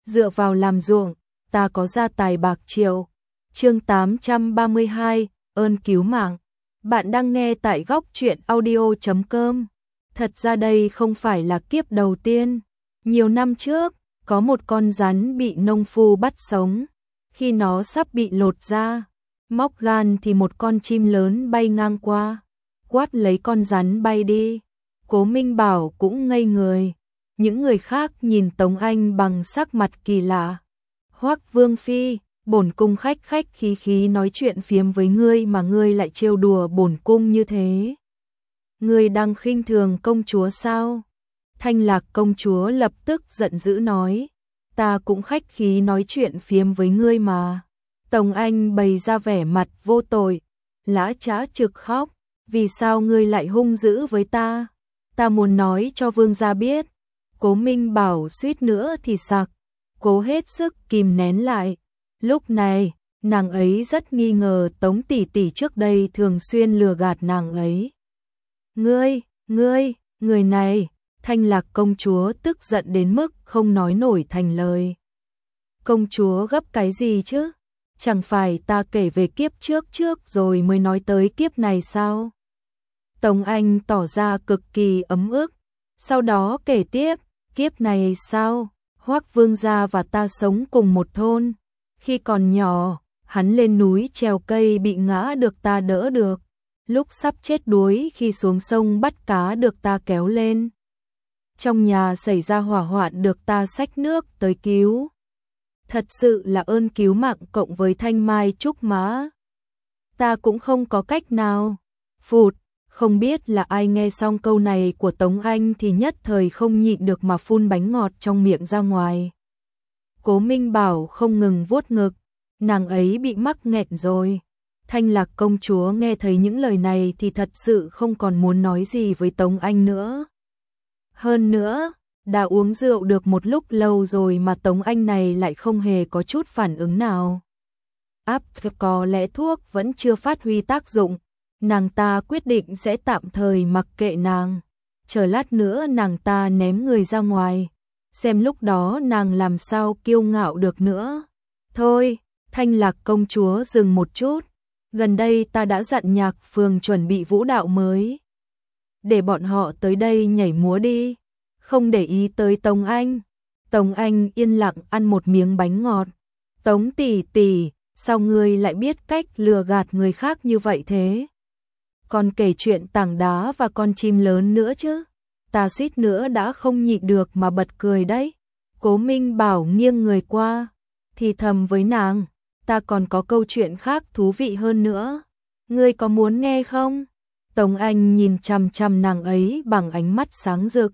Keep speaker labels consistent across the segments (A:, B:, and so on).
A: dựa vào làm ruộng, ta có gia tài bạc triệu. Chương 832, ơn cứu mạng. Bạn đang nghe tại góc truyện audio.com. Thật ra đây không phải là kiếp đầu tiên. Nhiều năm trước, có một con rắn bị nông phu bắt sống. Khi nó sắp bị lột da, móc gan thì một con chim lớn bay ngang qua, quát lấy con rắn bay đi. Cố Minh Bảo cũng ngây người. Những người khác nhìn Tống Anh bằng sắc mặt kỳ lạ. Hoắc Vương Phi, bổn cung khách khách khí khí nói chuyện phiếm với ngươi mà ngươi lại trêu đùa bổn cung như thế. Ngươi đang khinh thường công chúa sao? Thanh Lạc công chúa lập tức giận dữ nói. Ta cũng khách khí nói chuyện phiếm với ngươi mà. Tống Anh bày ra vẻ mặt vô tội, lã chã trực khóc. Vì sao ngươi lại hung dữ với ta? Ta muốn nói cho vương gia biết. Cố Minh Bảo suýt nữa thì sặc, cố hết sức kìm nén lại. Lúc này, nàng ấy rất nghi ngờ Tống tỷ tỷ trước đây thường xuyên lừa gạt nàng ấy. Người này, Thanh Lạc công chúa tức giận đến mức không nói nổi thành lời. Công chúa gấp cái gì chứ? Chẳng phải ta kể về kiếp trước rồi mới nói tới kiếp này sao? Tống Anh tỏ ra cực kỳ ấm ức, sau đó kể tiếp, kiếp này sao? Hoắc vương gia và ta sống cùng một thôn. Khi còn nhỏ, hắn lên núi trèo cây bị ngã được ta đỡ được. Lúc sắp chết đuối khi xuống sông bắt cá được ta kéo lên. Trong nhà xảy ra hỏa hoạn được ta xách nước tới cứu. Thật sự là ơn cứu mạng cộng với thanh mai trúc mã. Ta cũng không có cách nào. Phụt, không biết là ai nghe xong câu này của Tống Anh thì nhất thời không nhịn được mà phun bánh ngọt trong miệng ra ngoài. Cố Minh Bảo không ngừng vuốt ngực, nàng ấy bị mắc nghẹn rồi. Thanh Lạc công chúa nghe thấy những lời này thì thật sự không còn muốn nói gì với Tống Anh nữa. Hơn nữa, đã uống rượu được một lúc lâu rồi mà Tống Anh này lại không hề có chút phản ứng nào. Có lẽ thuốc vẫn chưa phát huy tác dụng, nàng ta quyết định sẽ tạm thời mặc kệ nàng. Chờ lát nữa nàng ta ném người ra ngoài, xem lúc đó nàng làm sao kiêu ngạo được nữa. Thôi, Thanh Lạc công chúa dừng một chút. Gần đây ta đã dặn nhạc phường chuẩn bị vũ đạo mới. Để bọn họ tới đây nhảy múa đi. Không để ý tới Tống Anh. Tống Anh yên lặng ăn một miếng bánh ngọt. Tống tỷ tỷ, sao ngươi lại biết cách lừa gạt người khác như vậy thế? Còn kể chuyện tảng đá và con chim lớn nữa chứ. Ta suýt nữa đã không nhịn được mà bật cười đấy. Cố Minh Bảo nghiêng người qua, thì thầm với nàng, ta còn có câu chuyện khác thú vị hơn nữa. Ngươi có muốn nghe không? Tống Anh nhìn chằm chằm nàng ấy bằng ánh mắt sáng rực.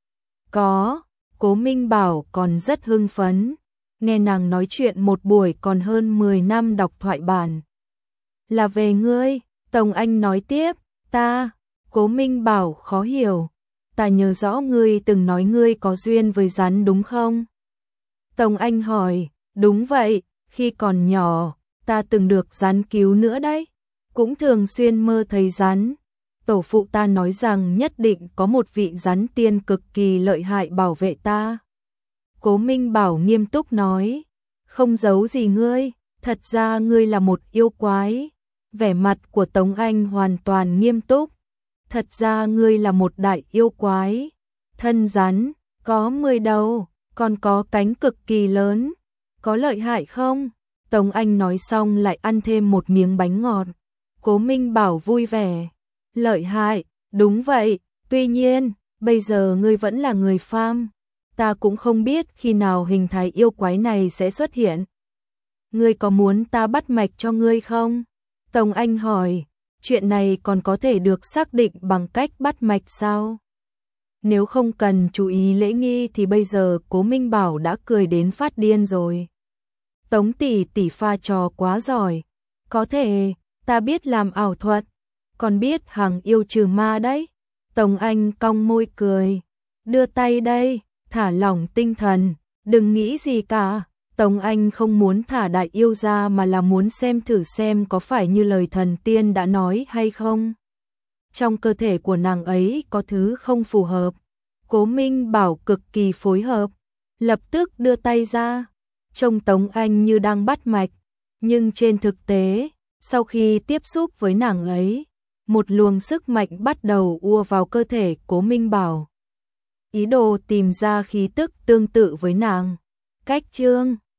A: Có, Cố Minh Bảo còn rất hưng phấn. Nghe nàng nói chuyện một buổi còn hơn 10 năm đọc thoại bản. Là về ngươi, Tống Anh nói tiếp, ta, Cố Minh Bảo khó hiểu. Ta nhớ rõ ngươi từng nói ngươi có duyên với rắn đúng không? Tống Anh hỏi, đúng vậy, khi còn nhỏ, ta từng được rắn cứu nữa đấy. Cũng thường xuyên mơ thấy rắn. Tổ phụ ta nói rằng nhất định có một vị rắn tiên cực kỳ lợi hại bảo vệ ta. Cố Minh Bảo nghiêm túc nói, không giấu gì ngươi, thật ra ngươi là một yêu quái. Vẻ mặt của Tống Anh hoàn toàn nghiêm túc. Thật ra ngươi là một đại yêu quái. Thân rắn, có 10 đầu, còn có cánh cực kỳ lớn. Có lợi hại không? Tống Anh nói xong lại ăn thêm một miếng bánh ngọt. Cố Minh Bảo vui vẻ. Lợi hại, đúng vậy. Tuy nhiên, bây giờ ngươi vẫn là người phàm. Ta cũng không biết khi nào hình thái yêu quái này sẽ xuất hiện. Ngươi có muốn ta bắt mạch cho ngươi không? Tống Anh hỏi. Chuyện này còn có thể được xác định bằng cách bắt mạch sao? Nếu không cần chú ý lễ nghi thì bây giờ Cố Minh Bảo đã cười đến phát điên rồi. Tống tỷ tỷ pha trò quá giỏi. Có thể, ta biết làm ảo thuật, còn biết hàng yêu trừ ma đấy. Tống Anh cong môi cười. Đưa tay đây, thả lỏng tinh thần, đừng nghĩ gì cả. Tống Anh không muốn thả đại yêu ra mà là muốn xem thử xem có phải như lời thần tiên đã nói hay không. Trong cơ thể của nàng ấy có thứ không phù hợp. Cố Minh Bảo cực kỳ phối hợp, lập tức đưa tay ra, trông Tống Anh như đang bắt mạch, nhưng trên thực tế, sau khi tiếp xúc với nàng ấy, một luồng sức mạnh bắt đầu ùa vào cơ thể Cố Minh Bảo. Ý đồ tìm ra khí tức tương tự với nàng. Cách chương